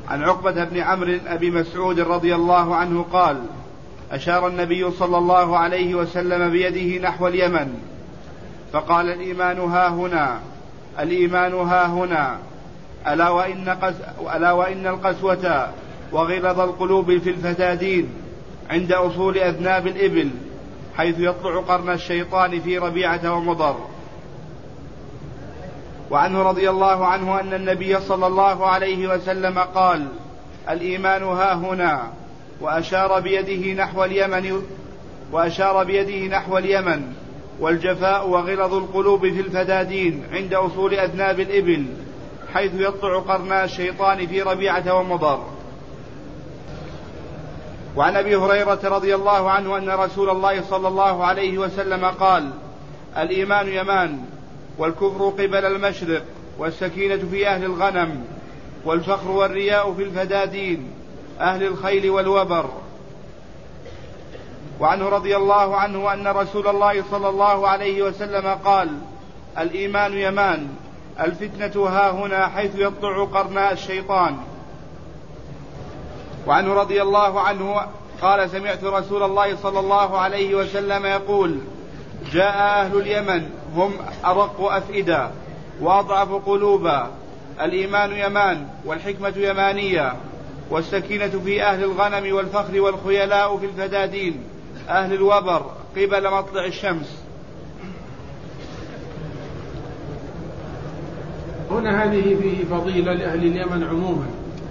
عن عقبة بن عمرو أبي مسعود رضي الله عنه قال: أشار النبي صلى الله عليه وسلم بيده نحو اليمن فقال: الإيمان ها هنا، الإيمان ها هنا، ألا وإن القسوة وغلظ القلوب في الفتادين عند أصول أذناب الإبل حيث يطلع قرن الشيطان في ربيعة ومضر. وعنه رضي الله عنه أن النبي صلى الله عليه وسلم قال: الإيمان ها هنا، وأشار بيده نحو اليمن، والجفاء وغلظ القلوب في الفدادين عند أصول أذناب الإبل حيث يطلع قرن الشيطان في ربيعة ومضر. وعن أبي هريرة رضي الله عنه أن رسول الله صلى الله عليه وسلم قال: الإيمان يمان، والكفر قبل المشرق، والسكينة في أهل الغنم، والفخر والرياء في الفدادين أهل الخيل والوبر. وعنه رضي الله عنه أن رسول الله صلى الله عليه وسلم قال: الإيمان يمان، الفتنة ها هنا حيث يطلع قرن الشيطان. وعنه رضي الله عنه قال: سمعت رسول الله صلى الله عليه وسلم يقول: جاء أهل اليمن هم أرق أفئدة وأضعف قلوبا، الإيمان يمان، والحكمة يمانية، والسكينة في أهل الغنم، والفخر والخيلاء في الفدادين أهل الوبر قبل مطلع الشمس. هنا هذه فيه فضيلة لأهل اليمن عموما،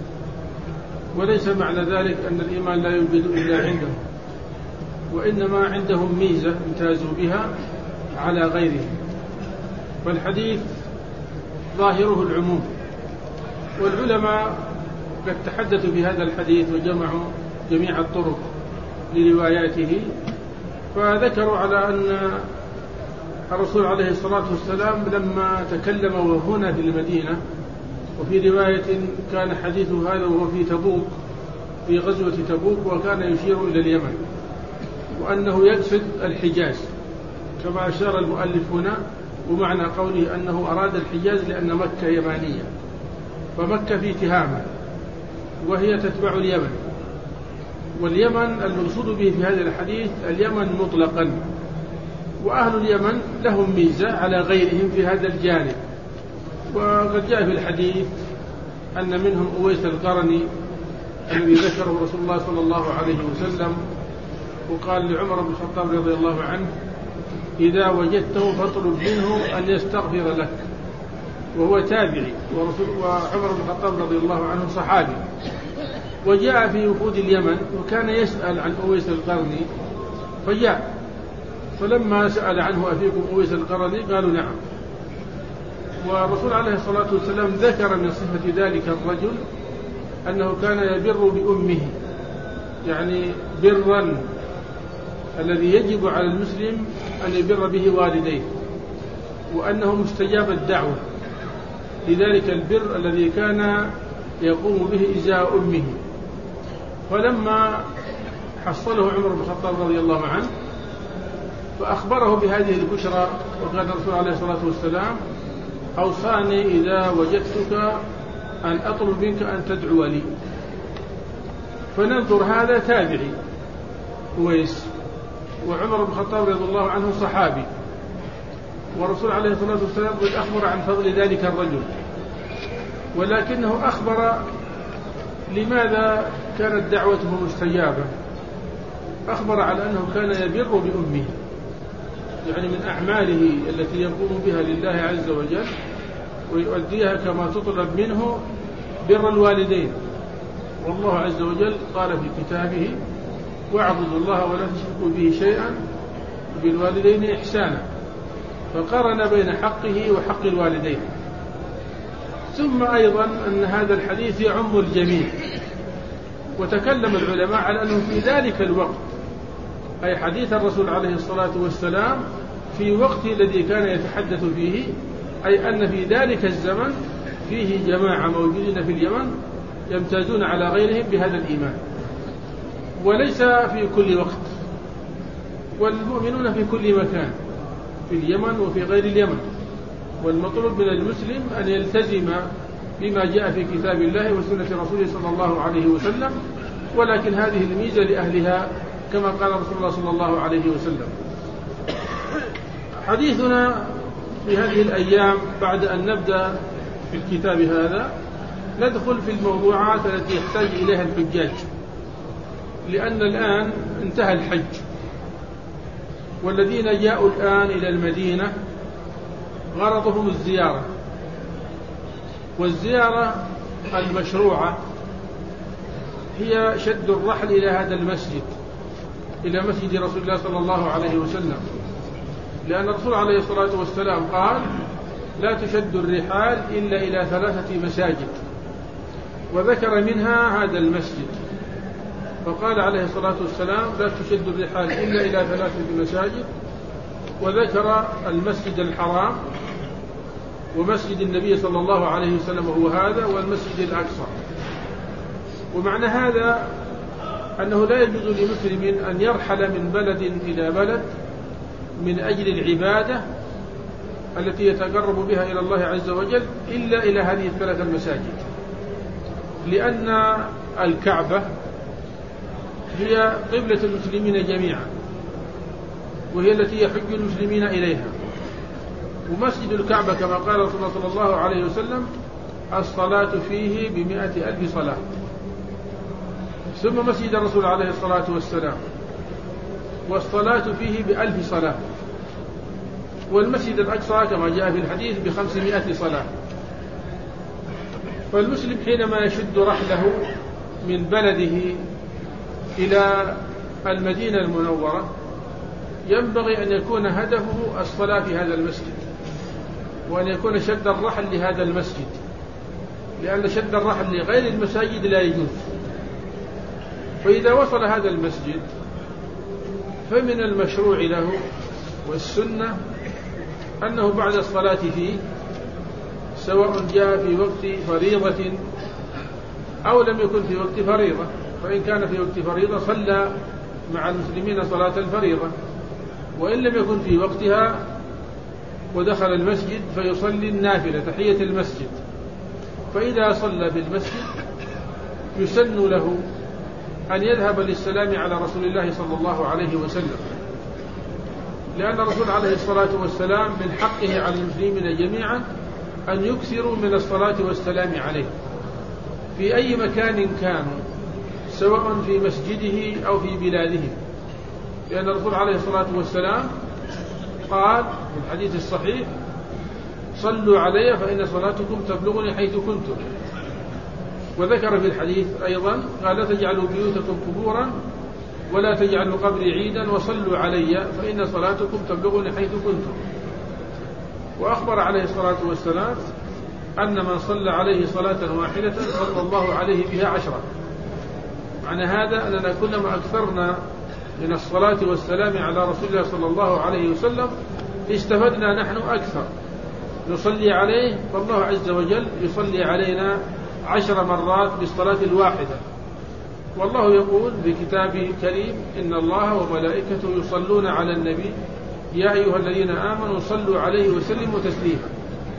وليس معنى ذلك أن الإيمان لا يوجد إلا عندهم، وإنما عندهم ميزة امتازوا بها على غيرهم. فالحديث ظاهره العموم، والعلماء قد تحدثوا في هذا الحديث وجمعوا جميع الطرق لرواياته، فذكروا على أن الرسول عليه الصلاة والسلام لما تكلم وهنا في المدينة، وفي رواية كان حديثه هذا وهو في تبوك، في غزوة تبوك، وكان يشير إلى اليمن، وأنه يقصد الحجاز كما أشار المؤلف هنا. ومعنى قوله أنه أراد الحجاز لأن مكة يمانية، فمكة في تهامة وهي تتبع اليمن، واليمن المقصود به في هذا الحديث اليمن مطلقا، وأهل اليمن لهم ميزة على غيرهم في هذا الجانب. وقد جاء في الحديث أن منهم أويس القرني الذي ذكره رسول الله صلى الله عليه وسلم، وقال لعمر بن الخطاب رضي الله عنه: إذا وجدته فاطلب منه أن يستغفر لك. وهو تابعي، وعمر بن الخطاب رضي الله عنه صحابي. وجاء في وفود اليمن وكان يسأل عن أويس القرني فجاء، فلما سأل عنه: أفيكم أويس القرني؟ قالوا: نعم. والرسول عليه الصلاة والسلام ذكر من صفة ذلك الرجل أنه كان يبر بأمه، يعني برا الذي يجب على المسلم أن يبر به والديه، وأنه مستجاب الدعوة لذلك البر الذي كان يقوم به إزاء أمه. فلما حصله عمر بن الخطاب رضي الله عنه فأخبره بهذه البشرى، وقال الرسول عليه الصلاة والسلام: أوصاني إذا وجدتك أن أطلب منك أن تدعو لي. فننظر، هذا تابعي أويس، وعمر بن الخطاب رضي الله عنه صحابي، والرسول عليه الصلاة والسلام قد أخبر عن فضل ذلك الرجل، ولكنه أخبر لماذا كانت دعوته مستجابة. أخبر على أنه كان يبر بأمه، يعني من أعماله التي يقوم بها لله عز وجل ويؤديها كما تطلب منه بر الوالدين. والله عز وجل قال في كتابه: واعبدوا الله ولا تشركوا به شيئا بالوالدين إحسانا، فقارن بين حقه وحق الوالدين. ثم أيضا أن هذا الحديث يعم الجميع، وتكلم العلماء على أنه في ذلك الوقت، أي حديث الرسول عليه الصلاة والسلام في وقت الذي كان يتحدث فيه، أي أن في ذلك الزمن فيه جماعة موجودين في اليمن يمتازون على غيرهم بهذا الإيمان، وليس في كل وقت، والمؤمنون في كل مكان، في اليمن وفي غير اليمن. والمطلوب من المسلم أن يلتزم بما جاء في كتاب الله وسنة رسوله صلى الله عليه وسلم، ولكن هذه الميزة لأهلها كما قال رسول الله صلى الله عليه وسلم. حديثنا في هذه الأيام بعد أن نبدأ في الكتاب هذا ندخل في الموضوعات التي يحتاج إليها الحجاج، لأن الآن انتهى الحج، والذين جاءوا الآن إلى المدينة غرضهم الزيارة، والزيارة المشروعة هي شد الرحل إلى هذا المسجد، إلى مسجد رسول الله صلى الله عليه وسلم، لأن الرسول عليه الصلاة والسلام قال: لا تشد الرحال إلا إلى 3 مساجد، وذكر منها هذا المسجد، فقال عليه الصلاة والسلام: لا تشد الرحال إلا إلى 3 مساجد، وذكر المسجد الحرام ومسجد النبي صلى الله عليه وسلم هو هذا، والمسجد الأقصى. ومعنى هذا أنه لا يجوز لمسلم أن يرحل من بلد إلى بلد من أجل العبادة التي يتقرب بها إلى الله عز وجل إلا إلى هذه 3 المساجد، لأن الكعبة هي قبلة المسلمين جميعا، وهي التي يحج المسلمين إليها. ومسجد الكعبة كما قال رسول الله صلى الله عليه وسلم: الصلاة فيه ب100,000 صلاة. ثم مسجد الرسول عليه الصلاة والسلام، والصلاة فيه ب1000 صلاة. والمسجد الأقصى كما جاء في الحديث ب500 صلاة. فالمسلم حينما يشد رحله من بلده إلى المدينة المنورة ينبغي أن يكون هدفه الصلاة في هذا المسجد، وأن يكون شد الرحل لهذا المسجد، لأن شد الرحل لغير المساجد لا يجوز. فإذا وصل هذا المسجد فمن المشروع له والسنة أنه بعد الصلاة فيه، سواء جاء في وقت فريضة أو لم يكن في وقت فريضة، فإن كان في وقت فريضة صلى مع المسلمين صلاة الفريضة، وإن لم يكن في وقتها ودخل المسجد فيصلي النافلة تحية المسجد. فإذا صلى في المسجد يسن له أن يذهب للسلام على رسول الله صلى الله عليه وسلم، لأن الرسول عليه الصلاة والسلام من حقه على المسلمين جميعا أن يكثروا من الصلاة والسلام عليه في أي مكان كانوا، سواء في مسجده أو في بلادهم، لأن الرسول عليه الصلاة والسلام قال في الحديث الصحيح: صلوا علي فإن صلاتكم تبلغني حيث كنتم. وذكر في الحديث أيضا قال: لا تجعلوا بيوتكم قبورا ولا تجعلوا قبري عيدا وصلوا علي فإن صلاتكم تبلغني حيث كنتم. وأخبر عليه الصلاة والسلام أن من صلى عليه صلاة واحدة صلى الله عليه بها 10. معنى هذا أننا كلما أكثرنا من الصلاة والسلام على رسول الله صلى الله عليه وسلم استفدنا نحن أكثر، نصلي عليه فالله عز وجل يصلي علينا 10 مرات بالصلاة الواحدة. والله يقول في كتابه الكريم: إن الله وملائكته يصلون على النبي يا أيها الذين آمنوا صلوا عليه وسلموا تسليما.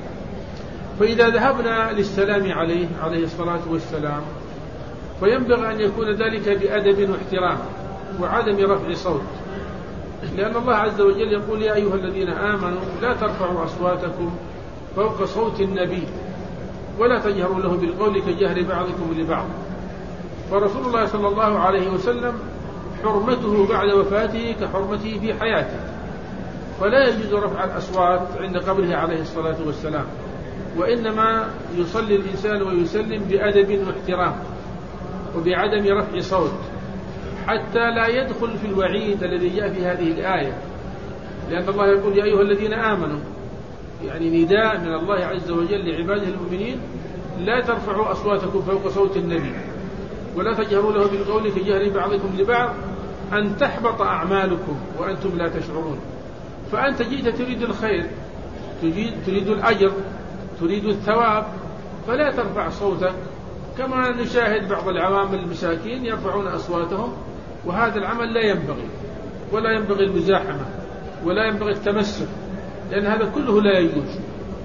فإذا ذهبنا للسلام عليه الصلاة والسلام فينبغي أن يكون ذلك بأدب واحترام وعدم رفع صوت، لأن الله عز وجل يقول: يا أيها الذين آمنوا لا ترفعوا أصواتكم فوق صوت النبي ولا تجهروا له بالقول كجهر بعضكم لبعض. ورسول الله صلى الله عليه وسلم حرمته بعد وفاته كحرمته في حياته، فلا يجوز رفع الأصوات عند قبره عليه الصلاة والسلام، وإنما يصلي الإنسان ويسلم بأدب واحترام وبعدم رفع صوت، حتى لا يدخل في الوعيد الذي جاء في هذه الآية، لأن الله يقول: يا أيها الذين آمنوا، يعني نداء من الله عز وجل لعباده المؤمنين: لا ترفعوا أصواتكم فوق صوت النبي ولا تجهروا له بالقول كجهر بعضكم لبعض أن تحبط أعمالكم وأنتم لا تشعرون. فأنت جئت تريد الخير، تريد الأجر، تريد الثواب، فلا ترفع صوتك، كما نشاهد بعض العوام المساكين يرفعون أصواتهم، وهذا العمل لا ينبغي، ولا ينبغي المزاحمة، ولا ينبغي التمسك، لأن هذا كله لا يجوز.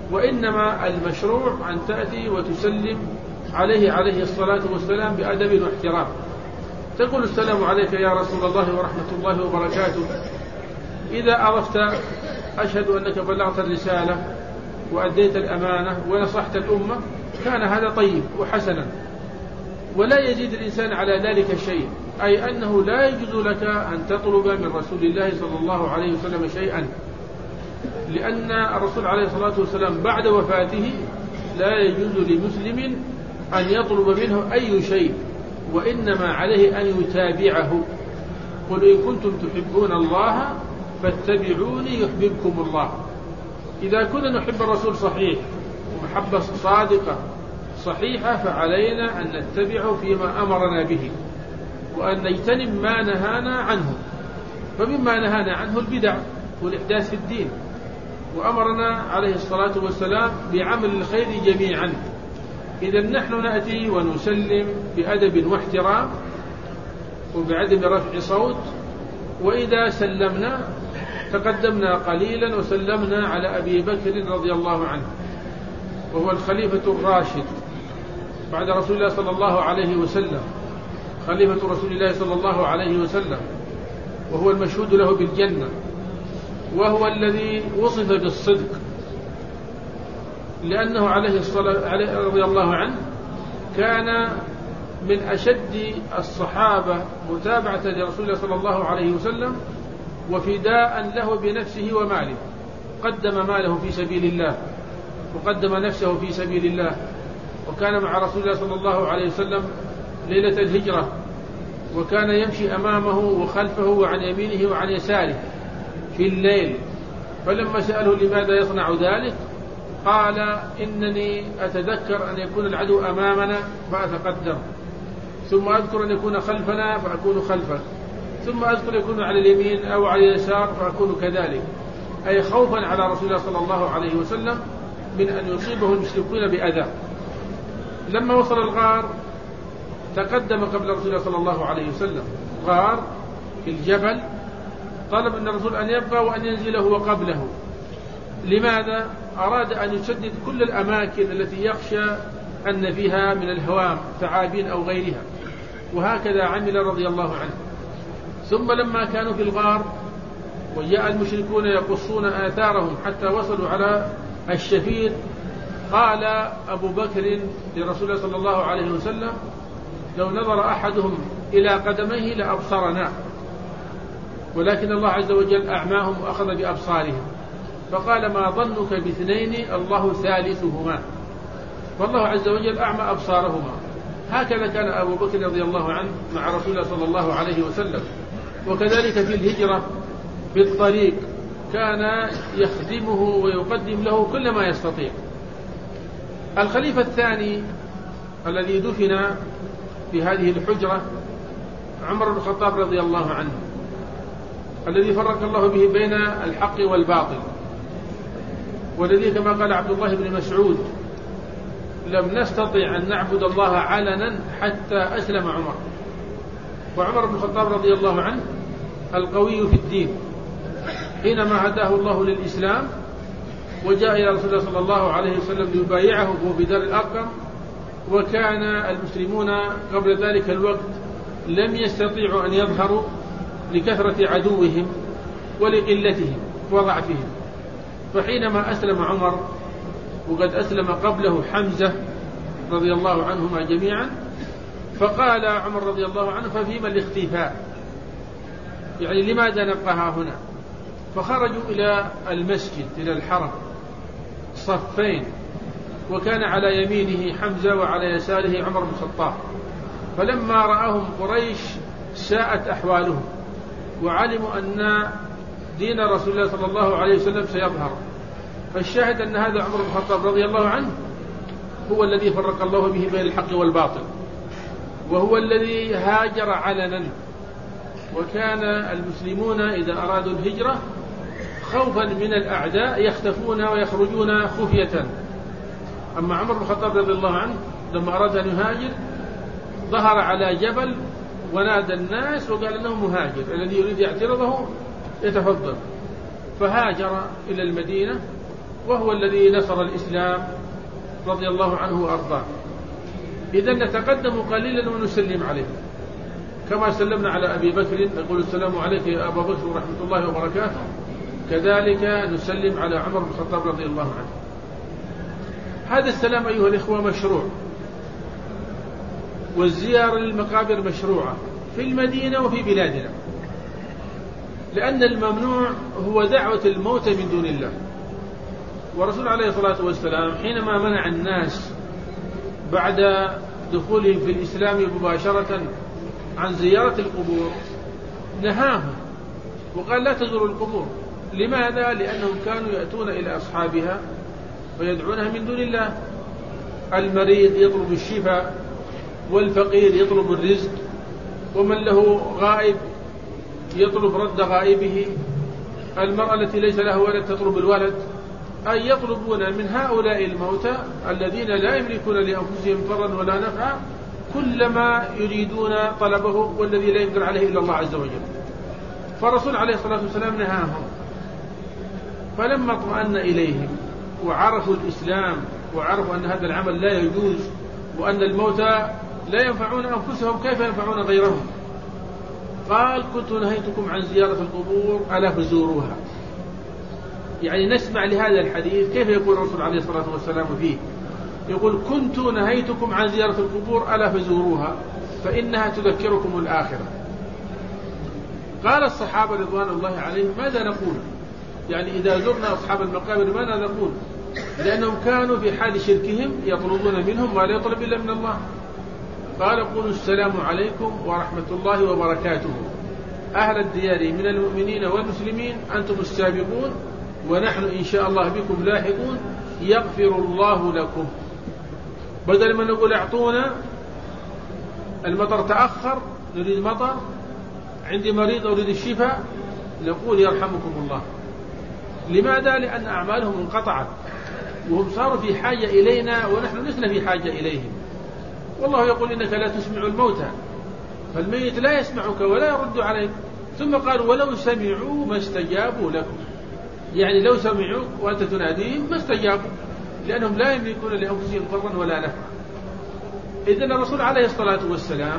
وإنما المشروع أن تأتي وتسلم عليه الصلاة والسلام بأدب واحترام. تقول السلام عليك يا رسول الله ورحمة الله وبركاته. إذا عرفت أشهد أنك بلغت الرسالة وأديت الأمانة ونصحت الأمة كان هذا طيب وحسنا، ولا يزيد الإنسان على ذلك شيء، أي أنه لا يجوز لك أن تطلب من رسول الله صلى الله عليه وسلم شيئا، لأن الرسول عليه الصلاة والسلام بعد وفاته لا يجوز لمسلم أن يطلب منه أي شيء، وإنما عليه أن يتابعه. قل إن كنتم تحبون الله فاتبعوني يحببكم الله. إذا كنا نحب الرسول صحيح ومحبة صادقة صحيحة فعلينا أن نتبعه فيما أمرنا به وأن نجتنب ما نهانا عنه. فمما نهانا عنه البدع والإحداث في الدين، وأمرنا عليه الصلاة والسلام بعمل الخير جميعا. إذا نحن نأتي ونسلم بأدب واحترام وبعدم رفع صوت، وإذا سلمنا تقدمنا قليلا وسلمنا على أبي بكر رضي الله عنه، وهو الخليفة الراشد بعد رسول الله صلى الله عليه وسلم، خليفة رسول الله صلى الله عليه وسلم، وهو المشهود له بالجنة، وهو الذي وصف بالصدق، لأنه عليه الصلاة رضي الله عنه كان من أشد الصحابة متابعة لرسول الله صلى الله عليه وسلم وفداء له بنفسه وماله. قدم ماله في سبيل الله وقدم نفسه في سبيل الله، وكان مع رسول الله صلى الله عليه وسلم ليلة الهجرة، وكان يمشي أمامه وخلفه وعن يمينه وعن يساره في الليل. فلما سأله لماذا يصنع ذلك قال إنني أتذكر أن يكون العدو أمامنا فأتقدم، ثم أذكر أن يكون خلفنا فأكون خلفه، ثم أذكر يكون على اليمين أو على اليسار فأكون كذلك، أي خوفا على رسول الله صلى الله عليه وسلم من أن يصيبه المشركون بأذى. لما وصل الغار تقدم قبل رسول الله صلى الله عليه وسلم، غار في الجبل، طلب من الرسول أن يبقى وأن ينزل هو قبله. لماذا؟ أراد أن يسدد كل الأماكن التي يخشى أن فيها من الهوام ثعابين أو غيرها، وهكذا عمل رضي الله عنه. ثم لما كانوا في الغار وجاء المشركون يقصون آثارهم حتى وصلوا على الشفير، قال أبو بكر لرسول الله صلى الله عليه وسلم لو نظر أحدهم إلى قدميه لأبصرنا، ولكن الله عز وجل أعماهم وأخذ بأبصارهم. فقال ما ظنك باثنين الله ثالثهما، فالله عز وجل أعمى أبصارهما. هكذا كان أبو بكر رضي الله عنه مع رسول الله صلى الله عليه وسلم. وكذلك في الهجرة في الطريق كان يخدمه ويقدم له كل ما يستطيع. الخليفة الثاني الذي دفن في هذه الحجرة عمر بن الخطاب رضي الله عنه، الذي فرق الله به بين الحق والباطل، والذي كما قال عبد الله بن مسعود لم نستطع أن نعبد الله علنا حتى أسلم عمر. وعمر بن الخطاب رضي الله عنه القوي في الدين، حينما هداه الله للإسلام وجاء إلى رسول الله صلى الله عليه وسلم ليبايعه وهو بدار الأرقم، وكان المسلمون قبل ذلك الوقت لم يستطيعوا أن يظهروا لكثرة عدوهم ولقلتهم وضعفهم. فحينما أسلم عمر وقد أسلم قبله حمزة رضي الله عنهما جميعا، فقال عمر رضي الله عنه ففيما الاختفاء، يعني لماذا نبقى هنا؟ فخرجوا إلى المسجد إلى الحرم صفين، وكان على يمينه حمزة وعلى يساره عمر بن الخطاب. فلما رأهم قريش ساءت أحوالهم وعلموا أن دين رسول الله صلى الله عليه وسلم سيظهر. فالشاهد أن هذا عمر بن الخطاب رضي الله عنه هو الذي فرق الله به بين الحق والباطل، وهو الذي هاجر علنا. وكان المسلمون إذا أرادوا الهجرة خوفا من الأعداء يختفون ويخرجون خفية. أما عمر بن الخطاب رضي الله عنه لما أراد أن يهاجر ظهر على جبل ونادى الناس وقال إنه مهاجر، الذي يريد يعترضه يتفضل. فهاجر إلى المدينة وهو الذي نصر الإسلام رضي الله عنه وأرضاه. إذا نتقدم قليلا ونسلم عليه كما سلمنا على أبي بكر، نقول السلام عليك يا أبا بكر ورحمة الله وبركاته، كذلك نسلم على عمر بن الخطاب رضي الله عنه. هذا السلام أيها الإخوة مشروع، والزيارة للمقابر مشروعة في المدينة وفي بلادنا، لأن الممنوع هو دعوة الموتى من دون الله. ورسول عليه الصلاة والسلام حينما منع الناس بعد دخولهم في الإسلام مباشرة عن زيارة القبور نهاهم وقال لا تزوروا القبور. لماذا؟ لأنهم كانوا يأتون إلى أصحابها ويدعونها من دون الله. المريض يطلب الشفاء، والفقير يطلب الرزق، ومن له غائب يطلب رد غائبه، المرأة التي ليس لها ولد تطلب الولد، أي يطلبون من هؤلاء الموتى الذين لا يملكون لأنفسهم ضرا ولا نفعا كل ما يريدون طلبه، والذي لا يقدر عليه إلا الله عز وجل. فالرسول عليه الصلاة والسلام نهاهم، فلما اطمأن إليهم وعرفوا الإسلام وعرفوا أن هذا العمل لا يجوز، وأن الموتى لا ينفعون أنفسهم كيف ينفعون غيرهم، قال كنت نهيتكم عن زيارة القبور ألا فزوروها. يعني نسمع لهذا الحديث كيف يقول الرسول عليه الصلاة والسلام فيه، يقول كنت نهيتكم عن زيارة القبور ألا فزوروها فإنها تذكركم الآخرة. قال الصحابة رضوان الله عليهم ماذا نقول؟ يعني إذا زرنا أصحاب المقابر ماذا نقول؟ لأنهم كانوا في حال شركهم يطلبون منهم ما لا يطلب إلا من الله. قال قولوا السلام عليكم ورحمة الله وبركاته أهل الديار من المؤمنين والمسلمين أنتم السابقون ونحن إن شاء الله بكم لاحقون يغفر الله لكم. بدل ما نقول اعطونا المطر تأخر نريد مطر، عندي مريض أريد الشفاء، نقول يرحمكم الله. لماذا؟ لأن أعمالهم انقطعت وهم صاروا في حاجة إلينا ونحن لسنا في حاجة إليهم. والله يقول إنك لا تسمع الموتى، فالميت لا يسمعك ولا يرد عليك. ثم قال ولو سمعوا ما استجابوا لكم، يعني لو سمعوا وأنت تناديهم ما استجابوا، لأنهم لا يملكون لأنفسهم ضرا ولا نفعا. إذن الرسول عليه الصلاة والسلام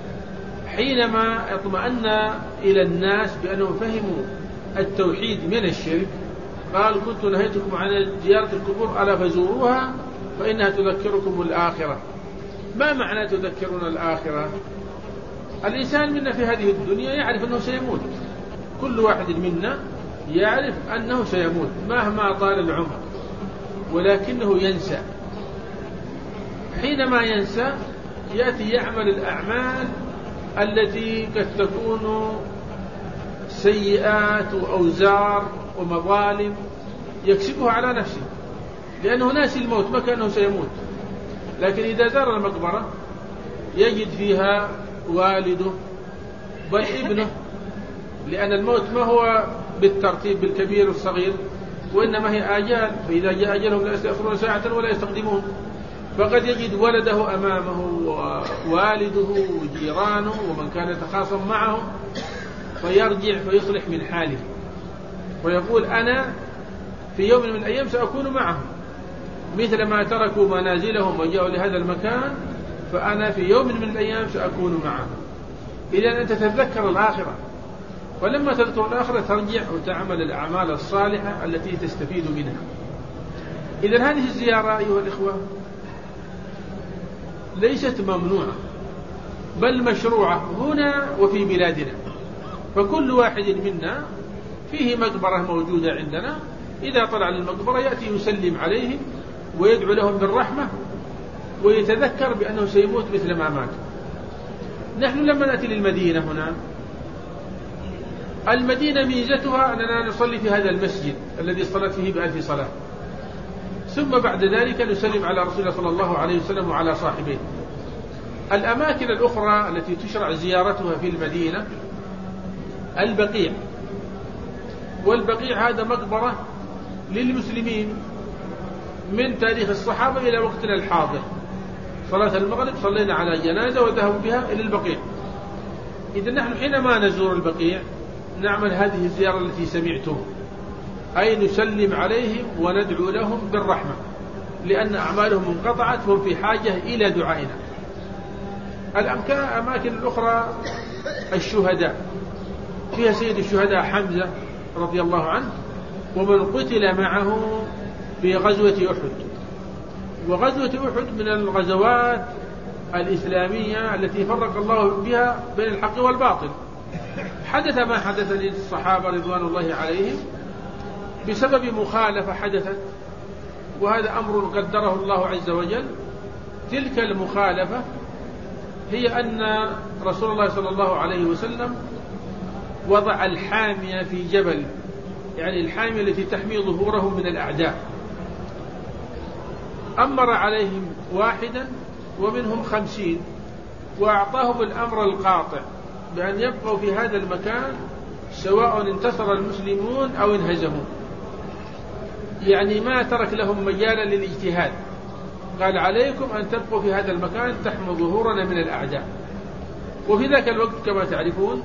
حينما اطمأن إلى الناس بأنهم فهموا التوحيد من الشرك قال كنت نهيتكم عن زيارة القبور ألا فزوروها فإنها تذكركم الآخرة. ما معنى تذكرون الآخرة؟ الإنسان منا في هذه الدنيا يعرف أنه سيموت، كل واحد منا يعرف أنه سيموت مهما طال العمر، ولكنه ينسى. حينما ينسى يأتي يعمل الأعمال التي قد تكون سيئات وأوزار ومظالم يكسبها على نفسه، لأنه ناسي الموت ما كأنه سيموت. لكن إذا زار المقبرة يجد فيها والده بل ابنه، لأن الموت ما هو بالترتيب بالكبير والصغير، وإنما هي آجال، فإذا جاء أجلهم لا يستأخرون ساعة ولا يستقدمون. فقد يجد ولده أمامه ووالده وجيرانه ومن كان يتخاصم معهم، فيرجع فيصلح من حاله ويقول أنا في يوم من الأيام سأكون معهم، مثل ما تركوا منازلهم وجاءوا لهذا المكان فأنا في يوم من الأيام سأكون معهم. إذا أنت تتذكر الآخرة، ولما تذكر الآخرة ترجع وتعمل الأعمال الصالحة التي تستفيد منها. إذا هذه الزيارة أيها الإخوة ليست ممنوعة بل مشروعة هنا وفي بلادنا. فكل واحد منا فيه مقبرة موجودة عندنا، إذا طلع للمقبرة يأتي يسلم عليهم ويدعو لهم بالرحمة ويتذكر بأنه سيموت مثل ما مات. نحن لما نأتي للمدينة هنا، المدينة ميزتها أننا نصلي في هذا المسجد الذي صلت فيه ب1000 صلاة، ثم بعد ذلك نسلم على رسول الله صلى الله عليه وسلم وعلى صاحبيه. الأماكن الأخرى التي تشرع زيارتها في المدينة البقيع، والبقيع هذا مقبرة للمسلمين من تاريخ الصحابة إلى وقتنا الحاضر. صلاة المغرب صلينا على جنازة وذهبوا بها إلى البقيع. إذا نحن حينما نزور البقيع نعمل هذه الزيارة التي سمعتم، أي نسلم عليهم وندعو لهم بالرحمة، لأن أعمالهم انقطعت وهم في حاجة إلى دعائنا. الأماكن الأخرى الشهداء، فيها سيد الشهداء حمزة رضي الله عنه ومن قتل معه في غزوة أحد. وغزوة أحد من الغزوات الإسلامية التي فرق الله بها بين الحق والباطل. حدث ما حدث للصحابة رضوان الله عليهم بسبب مخالفة حدثت، وهذا أمر قدره الله عز وجل. تلك المخالفة هي أن رسول الله صلى الله عليه وسلم وضع الحامية في جبل، يعني الحامية التي تحمي ظهورهم من الأعداء. أمر عليهم واحدا ومنهم 50، وأعطاهم الأمر القاطع بأن يبقوا في هذا المكان سواء انتصر المسلمون أو انهزموا، يعني ما ترك لهم مجالا للاجتهاد. قال عليكم أن تبقوا في هذا المكان تحموا ظهورنا من الأعداء. وفي ذاك الوقت كما تعرفون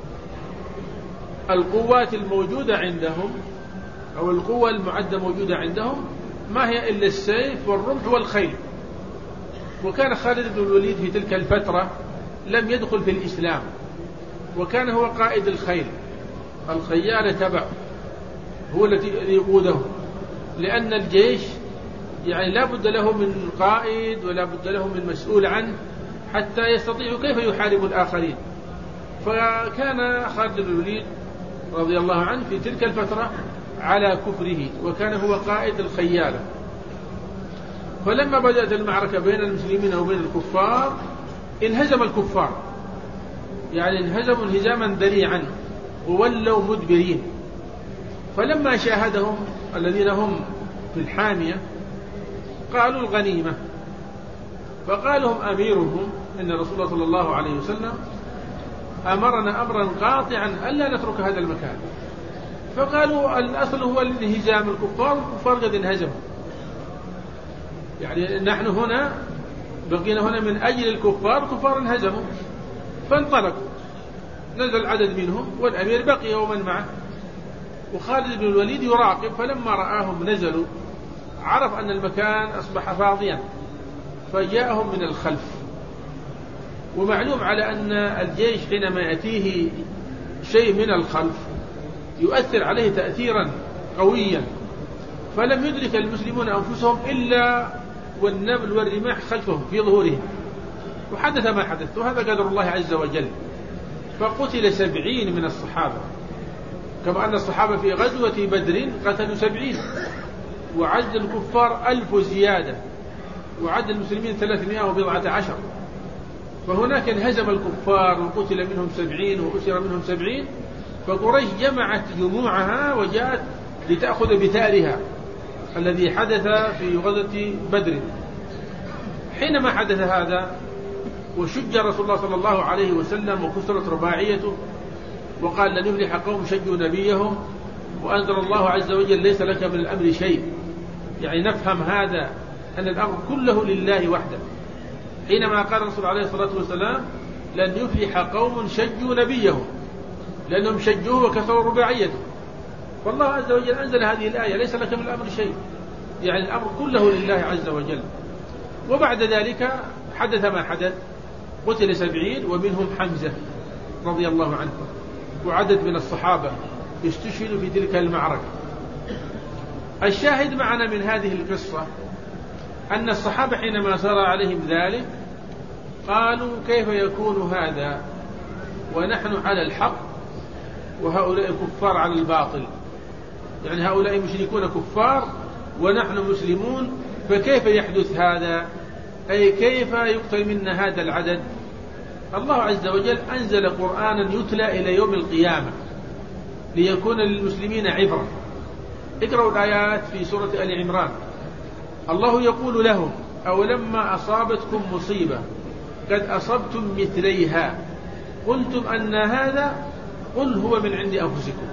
القوات الموجودة عندهم أو القوة المعدة موجودة عندهم ما هي إلا السيف والرمح والخيل. وكان خالد بن الوليد في تلك الفترة لم يدخل في الإسلام، وكان هو قائد الخيل، الخيال تبعه هو الذي يقوده، لأن الجيش يعني لا بد له من قائد ولا بد له من مسؤول عنه حتى يستطيعوا كيف يحارب الآخرين. فكان خالد بن الوليد رضي الله عنه في تلك الفترة على كفره، وكان هو قائد الخيالة. فلما بدأت المعركة بين المسلمين وبين الكفار انهزم الكفار، يعني انهزموا انهزاما ذريعا وولوا مدبرين. فلما شاهدهم الذين هم في الحامية قالوا الغنيمة، فقال لهم أميرهم إن رسول الله صلى الله عليه وسلم أمرنا أمرا قاطعا ألا نترك هذا المكان. فقالوا الأصل هو الانهزام، الكفار قد انهزموا، يعني نحن هنا بقينا هنا من أجل الكفار انهزموا. فانطلقوا، نزل عدد منهم والأمير بقي ومن معه، وخالد بن الوليد يراقب. فلما رآهم نزلوا عرف أن المكان أصبح فاضيا، فجاءهم من الخلف. ومعلوم على أن الجيش حينما يأتيه شيء من الخلف يؤثر عليه تأثيرا قويا، فلم يدرك المسلمون أنفسهم إلا والنبل والرماح خلفهم في ظهورهم، وحدث ما حدث، وهذا قدر الله عز وجل. فقتل 70 من الصحابة، كما أن الصحابة في غزوة بدر قتلوا 70، وعد الكفار 1000 زيادة، وعد المسلمين 319. فهناك انهزم الكفار وقتل منهم 70 وأسر منهم 70. فقريش جمعت جموعها وجاءت لتأخذ بثارها الذي حدث في غزوة بدر. حينما حدث هذا وشج رسول الله صلى الله عليه وسلم وكسرت رباعيته وقال لن يفلح قوم شجوا نبيهم، وأنزل الله عز وجل ليس لك من الأمر شيء، يعني نفهم هذا أن الأمر كله لله وحده. حينما قال الرسول عليه الصلاة والسلام لن يفلح قوم شجوا نبيهم، لأنهم شجوه وكسروا رباعيته، فالله عز وجل أنزل هذه الآية ليس لك من الأمر شيء، يعني الأمر كله لله عز وجل. وبعد ذلك حدث ما حدث، قتل 70 ومنهم حمزة رضي الله عنه، وعدد من الصحابة استشهدوا في تلك المعركة. الشاهد معنا من هذه القصة أن الصحابة حينما صار عليهم ذلك قالوا كيف يكون هذا ونحن على الحق وهؤلاء كفار على الباطل، يعني هؤلاء مشركون كفار ونحن مسلمون، فكيف يحدث هذا؟ أي كيف يقتل منا هذا العدد؟ الله عز وجل أنزل قرآنا يتلى إلى يوم القيامة ليكون للمسلمين عبرة. اقرأوا الآيات في سورة آل عمران. الله يقول لهم أولما أصابتكم مصيبة قد أصبتم مثليها قلتم أن هذا قل هو من عند أنفسكم.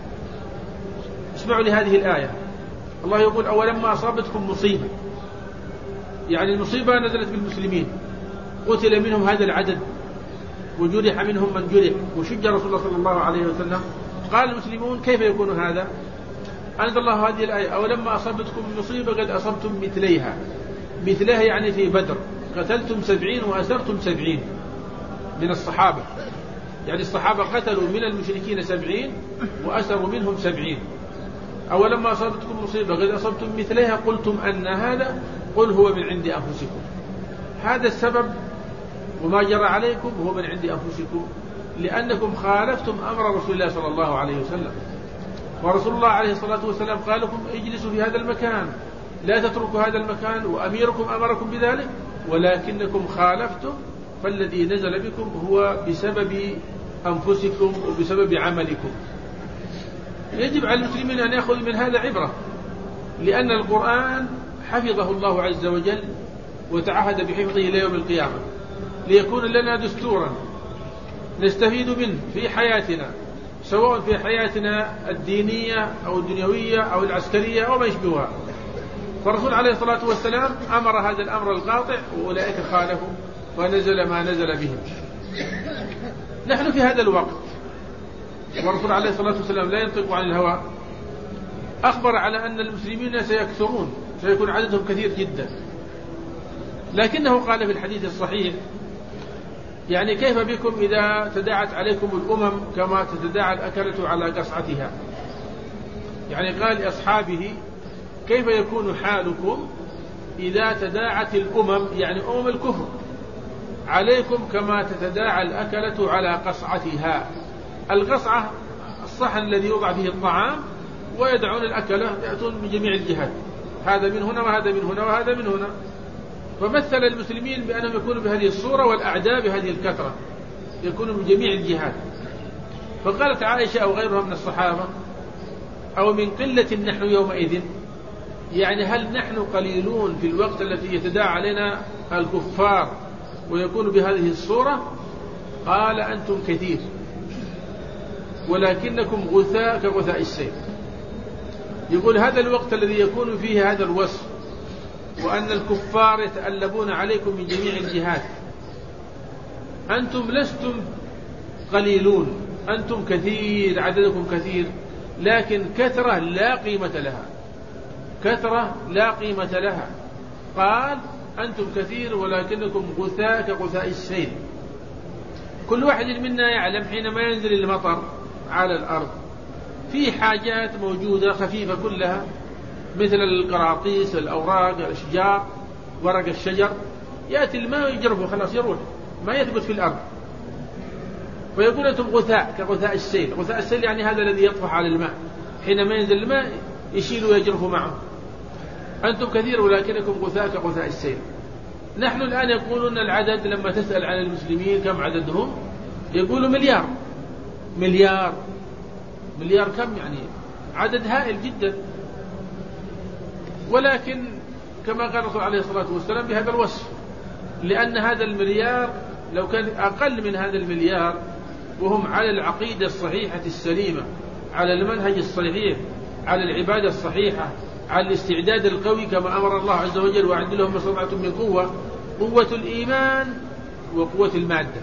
اسمعوا لهذه الآية. الله يقول أولما أصابتكم مصيبة، يعني المصيبة نزلت بالمسلمين، قتل منهم هذا العدد وجرح منهم من جرح وشج رسول الله صلى الله عليه وسلم. قال المسلمون كيف يكون هذا؟ أنزل الله هذه الآية: أولما أصابتكم مصيبة قد أصبتم مثليها. مثلها يعني في بدر قتلتم 70 وأسرتم 70 من الصحابة، يعني الصحابة قتلوا من المشركين 70 وأسروا منهم 70. أولما أصابتكم مصيبة قد أصبتم مثليها قلتم أن هذا، قل هو من عند أنفسكم. هذا السبب، وما جرى عليكم هو من عند أنفسكم، لأنكم خالفتم أمر رسول الله صلى الله عليه وسلم. ورسول الله عليه الصلاة والسلام قال لكم: اجلسوا في هذا المكان، لا تتركوا هذا المكان، وأميركم أمركم بذلك، ولكنكم خالفتم، فالذي نزل بكم هو بسبب أنفسكم وبسبب عملكم. يجب على المسلمين أن يأخذوا من هذا عبرة، لأن القرآن حفظه الله عز وجل وتعهد بحفظه إلى يوم القيامة، ليكون لنا دستورا نستفيد منه في حياتنا، سواء في حياتنا الدينية أو الدنيوية أو العسكرية أو ما يشبهها. فالرسول عليه الصلاة والسلام أمر هذا الأمر القاطع، وأولئك خالفوا ونزل ما نزل بهم. نحن في هذا الوقت، والرسول عليه الصلاة والسلام لا ينطق عن الهوى، أخبر على أن المسلمين سيكثرون، سيكون عددهم كثير جدا، لكنه قال في الحديث الصحيح: يعني كيف بكم إذا تداعت عليكم الأمم كما تتداعى الأكلة على قصعتها. يعني قال لأصحابه: كيف يكون حالكم إذا تداعت الأمم، يعني أمم الكفر، عليكم كما تتداعى الأكلة على قصعتها. القصعة الصحن الذي يوضع فيه الطعام، ويدعون الأكلة، يأتون من جميع الجهات، هذا من هنا وهذا من هنا وهذا من هنا. فمثل المسلمين بأنهم يكونوا بهذه الصورة، والأعداء بهذه الكثرة، يكونوا من جميع الجهات. فقالت عائشة أو غيرها من الصحابة: أو من قلة نحن يومئذ، يعني هل نحن قليلون في الوقت الذي يتداعى علينا الكفار ويكون بهذه الصورة؟ قال: أنتم كثير، ولكنكم غثاء كغثاء السيل. يقول هذا الوقت الذي يكون فيه هذا الوصف، وأن الكفار يتألبون عليكم من جميع الجهات، أنتم لستم قليلون، أنتم كثير، عددكم كثير، لكن كثرة لا قيمة لها، كثرة لا قيمة لها. قال: أنتم كثير ولكنكم غثاء كغثاء السيل. كل واحد منا يعلم حينما ينزل المطر على الأرض في حاجات موجودة خفيفة كلها، مثل القراطيس، الأوراق، الأشجار، ورق الشجر، يأتي الماء ويجرفه خلاص يروح، ما يثبت في الأرض. ويقول أنتم غثاء كغثاء السيل. غثاء السيل يعني هذا الذي يطفح على الماء، حينما ينزل الماء يشيل ويجرف معه. أنتم كثير ولكنكم غثاء كغثاء السيل. نحن الآن يقولون العدد، لما تسأل عن المسلمين كم عددهم يقولوا مليار. مليار مليار كم؟ يعني عدد هائل جدا. ولكن كما قال الرسول عليه الصلاة والسلام بهذا الوصف، لأن هذا المليار لو كان أقل من هذا المليار وهم على العقيدة الصحيحة السليمة، على المنهج الصحيح، على العبادة الصحيحة، على الاستعداد القوي كما أمر الله عز وجل: وأعد لهم ما استطعتم من قوة، قوة الإيمان وقوة المادة.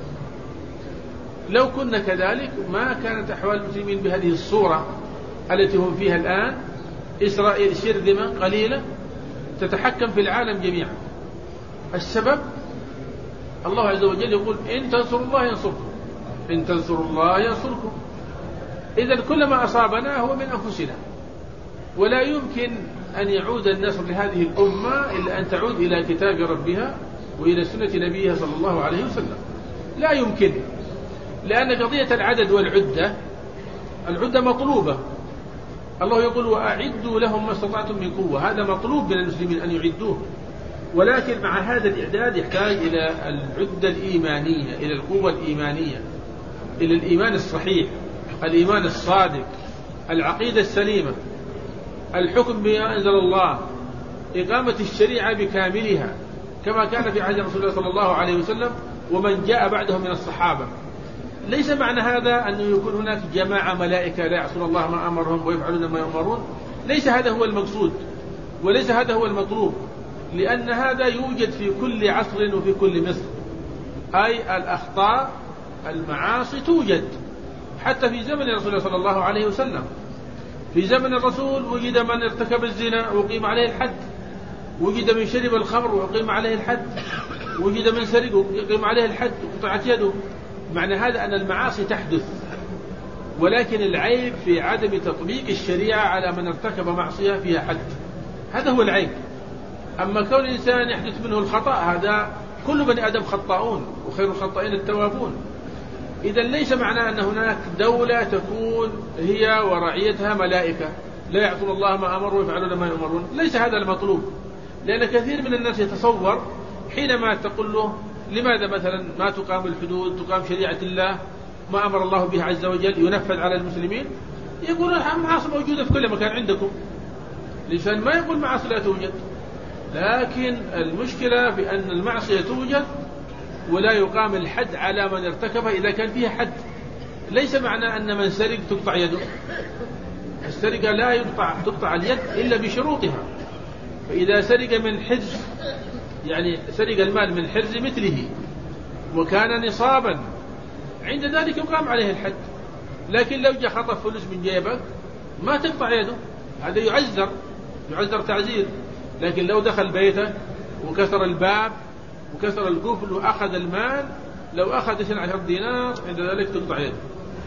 لو كنا كذلك ما كانت أحوال المسلمين بهذه الصورة التي هم فيها الآن. إسرائيل شرذمة قليلة تتحكم في العالم جميعا. السبب الله عز وجل يقول: إن تنصروا الله ينصركم، إن تنصروا الله ينصركم. إذن كل ما أصابنا هو من أنفسنا، ولا يمكن أن يعود النصر لهذه الأمة إلا أن تعود إلى كتاب ربها وإلى سنة نبيها صلى الله عليه وسلم. لا يمكن، لأن قضية العدد والعدة، العدة مطلوبة. الله يقول: وأعدوا لهم ما استطعتم من قوة. هذا مطلوب من المسلمين أن يعدوه، ولكن مع هذا الإعداد يحتاج إلى العدة الإيمانية، إلى القوة الإيمانية، إلى الإيمان الصحيح، الإيمان الصادق، العقيدة السليمة، الحكم بما أنزل الله، إقامة الشريعة بكاملها كما كان في عهد رسول الله صلى الله عليه وسلم ومن جاء بعدهم من الصحابة. ليس معنى هذا أنه يكون هناك جماعة ملائكة لا يعصون الله ما أمرهم ويفعلون ما يؤمرون. ليس هذا هو المقصود، وليس هذا هو المطلوب، لأن هذا يوجد في كل عصر وفي كل مصر. أي الأخطاء، المعاصي توجد حتى في زمن رسول الله صلى الله عليه وسلم. في زمن الرسول وجد من ارتكب الزنا وقيم عليه الحد، وجد من شرب الخمر وقيم عليه الحد، وجد من سرق وقيم عليه الحد وقطعت يده. معنى هذا أن المعاصي تحدث، ولكن العيب في عدم تطبيق الشريعة على من ارتكب معصية فيها حد، هذا هو العيب. أما كون الإنسان يحدث منه الخطأ هذا كل بني آدم خطاؤون وخير الخطائين التوابون. إذا ليس معناه أن هناك دولة تكون هي ورعيتها ملائكة لا يعصون الله ما أمروا ويفعلون ما يؤمرون، ليس هذا المطلوب. لأن كثير من الناس يتصور حينما تقول له لماذا مثلا ما تقام الحدود، تقام شريعة الله، ما أمر الله به عز وجل ينفذ على المسلمين، يقول المعاصي موجودة في كل مكان عندكم. الإنسان ما يقول معاصي لا توجد، لكن المشكلة في أن المعصية توجد ولا يقام الحد على من ارتكبها إذا كان فيها حد. ليس معنى أن من سرق تقطع يده، السرقة لا تقطع اليد إلا بشروطها. فإذا سرق من حرز، يعني سرق المال من حرز مثله وكان نصابا، عند ذلك يقام عليه الحد. لكن لو جاء خطف فلوس من جيبك ما تقطع يده، هذا يعذر تعزير. لكن لو دخل بيته وكسر الباب وكسر القفل وأخذ المال، لو أخذ 12 دينار عند ذلك تقطع يده،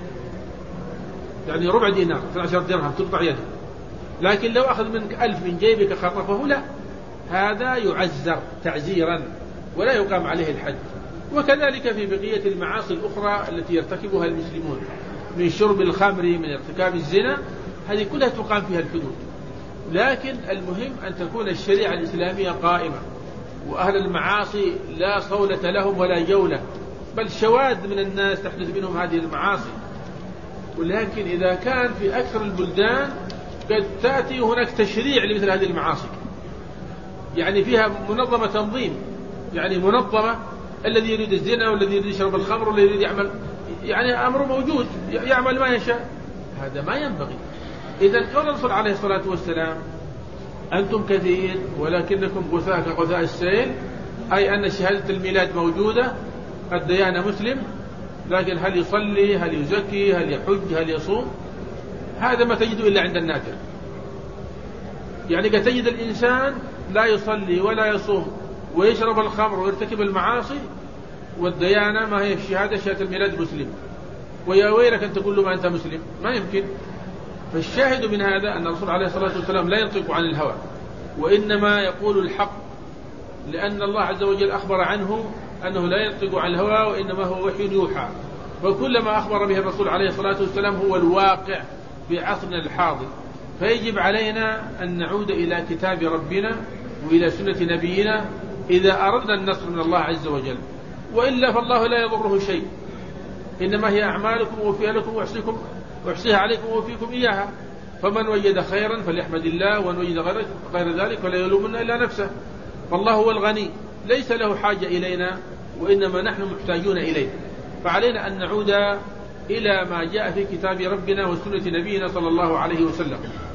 يعني ربع دينار 12 درهم تقطع يده. لكن لو أخذ منك 1000 من جيبك خطفه لا، هذا يعذر تعزيرا ولا يقام عليه الحد. وكذلك في بقية المعاصي الأخرى التي يرتكبها المسلمون من شرب الخمر، من ارتكاب الزنا، هذه كلها تقام فيها الحدود. لكن المهم أن تكون الشريعة الإسلامية قائمة، وأهل المعاصي لا صولة لهم ولا جولة، بل شواذ من الناس تحدث منهم هذه المعاصي. ولكن إذا كان في أكثر البلدان قد تأتي هناك تشريع لمثل هذه المعاصي، يعني فيها منظمة تنظيم، يعني منظمة، الذي يريد الزنا والذي يريد يشرب الخمر والذي يريد يعمل، يعني أمر موجود يعمل ما يشاء. هذا ما ينبغي. إذا قال الرسول عليه الصلاة والسلام أنتم كثير ولكنكم غثاء كغثاء السيل، أي أن شهادة الميلاد موجودة، الديانة مسلم، لكن هل يصلي، هل يزكي، هل يحج، هل يصوم؟ هذا ما تجده إلا عند النادر. يعني قد تجد الإنسان لا يصلي ولا يصوم ويشرب الخمر ويرتكب المعاصي، والديانة ما هي الشهادة، شهادة الميلاد مسلم، ويا ويلك أن تقول له ما أنت مسلم، ما يمكن. فالشاهد من هذا أن الرسول عليه الصلاة والسلام لا ينطق عن الهوى، وإنما يقول الحق، لأن الله عز وجل أخبر عنه أنه لا ينطق عن الهوى وإنما هو وحي يوحى. وكلما أخبر به الرسول عليه الصلاة والسلام هو الواقع في عصرنا الحاضر. فيجب علينا أن نعود إلى كتاب ربنا وإلى سنة نبينا إذا أردنا النصر من الله عز وجل، وإلا فالله لا يضره شيء، إنما هي أعمالكم وفيها لكم وأحصيها عليكم وفيكم إياها. فمن وجد خيرا فليحمد الله، ومن وجد غير ذلك فلا يلومن إلا نفسه. فالله هو الغني ليس له حاجة إلينا، وإنما نحن محتاجون إليه. فعلينا أن نعود إلى ما جاء في كتاب ربنا وسنة نبينا صلى الله عليه وسلم.